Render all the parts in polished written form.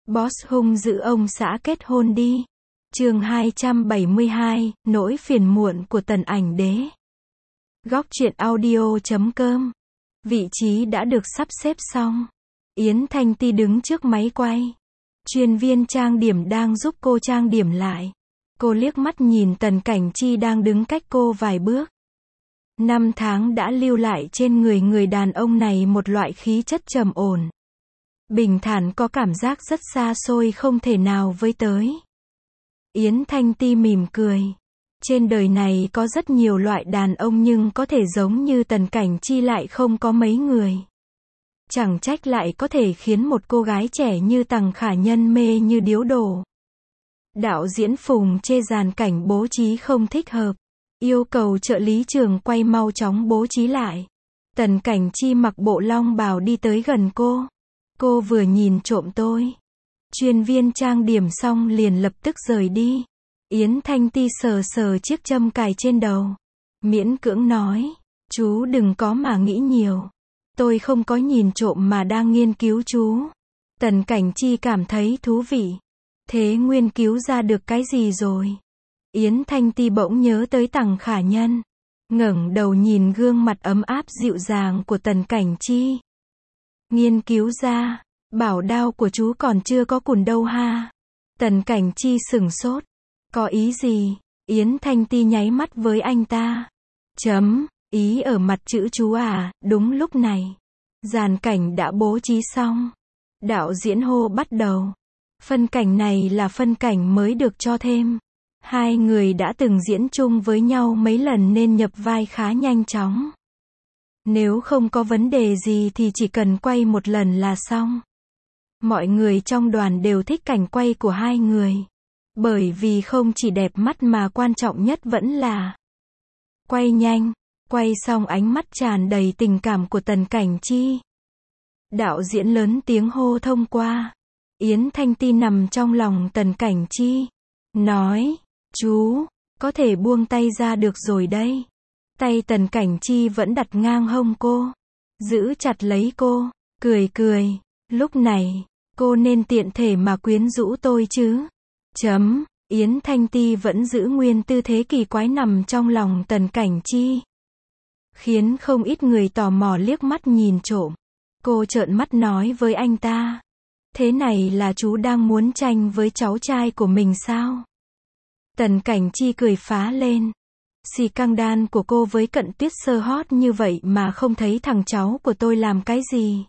Boss hung dữ ông xã kết hôn đi. Chương 272, nỗi phiền muộn của Tần Ảnh Đế. Góc truyện audio.com. Vị trí đã được sắp xếp xong. Yến Thanh Ti đứng trước máy quay. Chuyên viên trang điểm đang giúp cô trang điểm lại. Cô liếc mắt nhìn Tần Cảnh Chi đang đứng cách cô vài bước. 5 tháng đã lưu lại trên người người đàn ông này một loại khí chất trầm ổn. Bình thản, có cảm giác rất xa xôi không thể nào với tới. Yến Thanh Ti mỉm cười. Trên đời này có rất nhiều loại đàn ông nhưng có thể giống như Tần Cảnh Chi lại không có mấy người. Chẳng trách lại có thể khiến một cô gái trẻ như Tằng Khả Nhân mê như điếu đổ. Đạo diễn Phùng chê dàn cảnh bố trí không thích hợp, yêu cầu trợ lý trường quay mau chóng bố trí lại. Tần Cảnh Chi mặc bộ long bào đi tới gần cô. Cô vừa nhìn trộm tôi. Chuyên viên trang điểm xong liền lập tức rời đi. Yến Thanh Ti sờ sờ chiếc châm cài trên đầu. Miễn cưỡng nói, chú đừng có mà nghĩ nhiều. Tôi không có nhìn trộm mà đang nghiên cứu chú. Tần Cảnh Chi cảm thấy thú vị. Thế nghiên cứu ra được cái gì rồi? Yến Thanh Ti bỗng nhớ tới Tằng Khả Nhân. Ngẩng đầu nhìn gương mặt ấm áp dịu dàng của Tần Cảnh Chi. Nghiên cứu ra, bảo đao của chú còn chưa có cùn đâu ha. Tần Cảnh Chi sửng sốt. Có ý gì? Yến Thanh Ti nháy mắt với anh ta. Ý ở mặt chữ chú à. Đúng lúc này, dàn cảnh đã bố trí xong. Đạo diễn hô bắt đầu. Phân cảnh này là phân cảnh mới được cho thêm. Hai người đã từng diễn chung với nhau mấy lần nên nhập vai khá nhanh chóng. Nếu không có vấn đề gì thì chỉ cần quay một lần là xong. Mọi người trong đoàn đều thích cảnh quay của hai người. Bởi vì không chỉ đẹp mắt mà quan trọng nhất vẫn là quay nhanh. Quay xong ánh mắt tràn đầy tình cảm của Tần Cảnh Chi. Đạo diễn lớn tiếng hô thông qua. Yến Thanh Ti nằm trong lòng Tần Cảnh Chi. Nói, chú, có thể buông tay ra được rồi đây. Tay Tần Cảnh Chi vẫn đặt ngang hông cô. Giữ chặt lấy cô, cười. Lúc này, cô nên tiện thể mà quyến rũ tôi chứ. Yến Thanh Ti vẫn giữ nguyên tư thế kỳ quái nằm trong lòng Tần Cảnh Chi. Khiến không ít người tò mò liếc mắt nhìn trộm. Cô trợn mắt nói với anh ta. Thế này là chú đang muốn tranh với cháu trai của mình sao? Tần Cảnh Chi cười phá lên. Xì căng đan của cô với Cận Tuyết Sơ hot như vậy mà không thấy thằng cháu của tôi làm cái gì.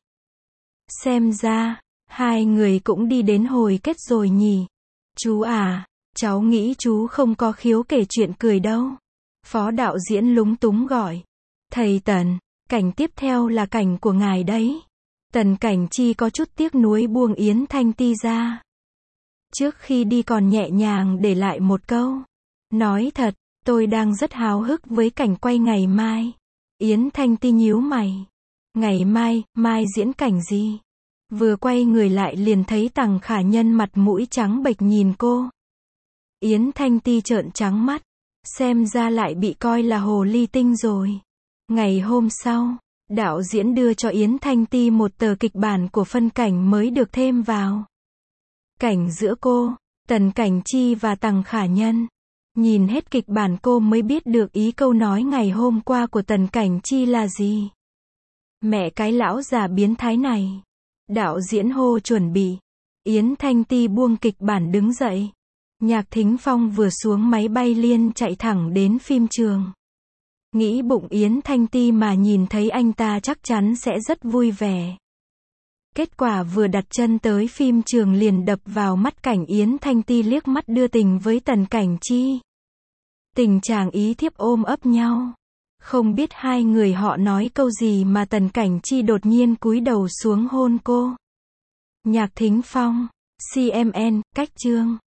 Xem ra, hai người cũng đi đến hồi kết rồi nhỉ. Chú à, cháu nghĩ chú không có khiếu kể chuyện cười đâu. Phó đạo diễn lúng túng gọi. Thầy Tần, cảnh tiếp theo là cảnh của ngài đấy. Tần Cảnh Chi có chút tiếc nuối buông Yến Thanh Ti ra. Trước khi đi còn nhẹ nhàng để lại một câu. Nói thật, tôi đang rất háo hức với cảnh quay ngày mai. Yến Thanh Ti nhíu mày. Ngày mai diễn cảnh gì? Vừa quay người lại liền thấy Tằng Khả Nhân mặt mũi trắng bệch nhìn cô. Yến Thanh Ti trợn trắng mắt. Xem ra lại bị coi là hồ ly tinh rồi. Ngày hôm sau, đạo diễn đưa cho Yến Thanh Ti một tờ kịch bản của phân cảnh mới được thêm vào. Cảnh giữa cô, Tần Cảnh Chi và Tằng Khả Nhân. Nhìn hết kịch bản cô mới biết được ý câu nói ngày hôm qua của Tần Cảnh Chi là gì. Mẹ cái lão già biến thái này. Đạo diễn hô chuẩn bị. Yến Thanh Ti buông kịch bản đứng dậy. Nhạc Thính Phong vừa xuống máy bay liền chạy thẳng đến phim trường. Nghĩ bụng Yến Thanh Ti mà nhìn thấy anh ta chắc chắn sẽ rất vui vẻ. Kết quả vừa đặt chân tới phim trường liền đập vào mắt cảnh Yến Thanh Ti liếc mắt đưa tình với Tần Cảnh Chi. Tình chàng ý thiếp ôm ấp nhau. Không biết hai người họ nói câu gì mà Tần Cảnh Chi đột nhiên cúi đầu xuống hôn cô. Nhạc Thính Phong, CMN, cách chương.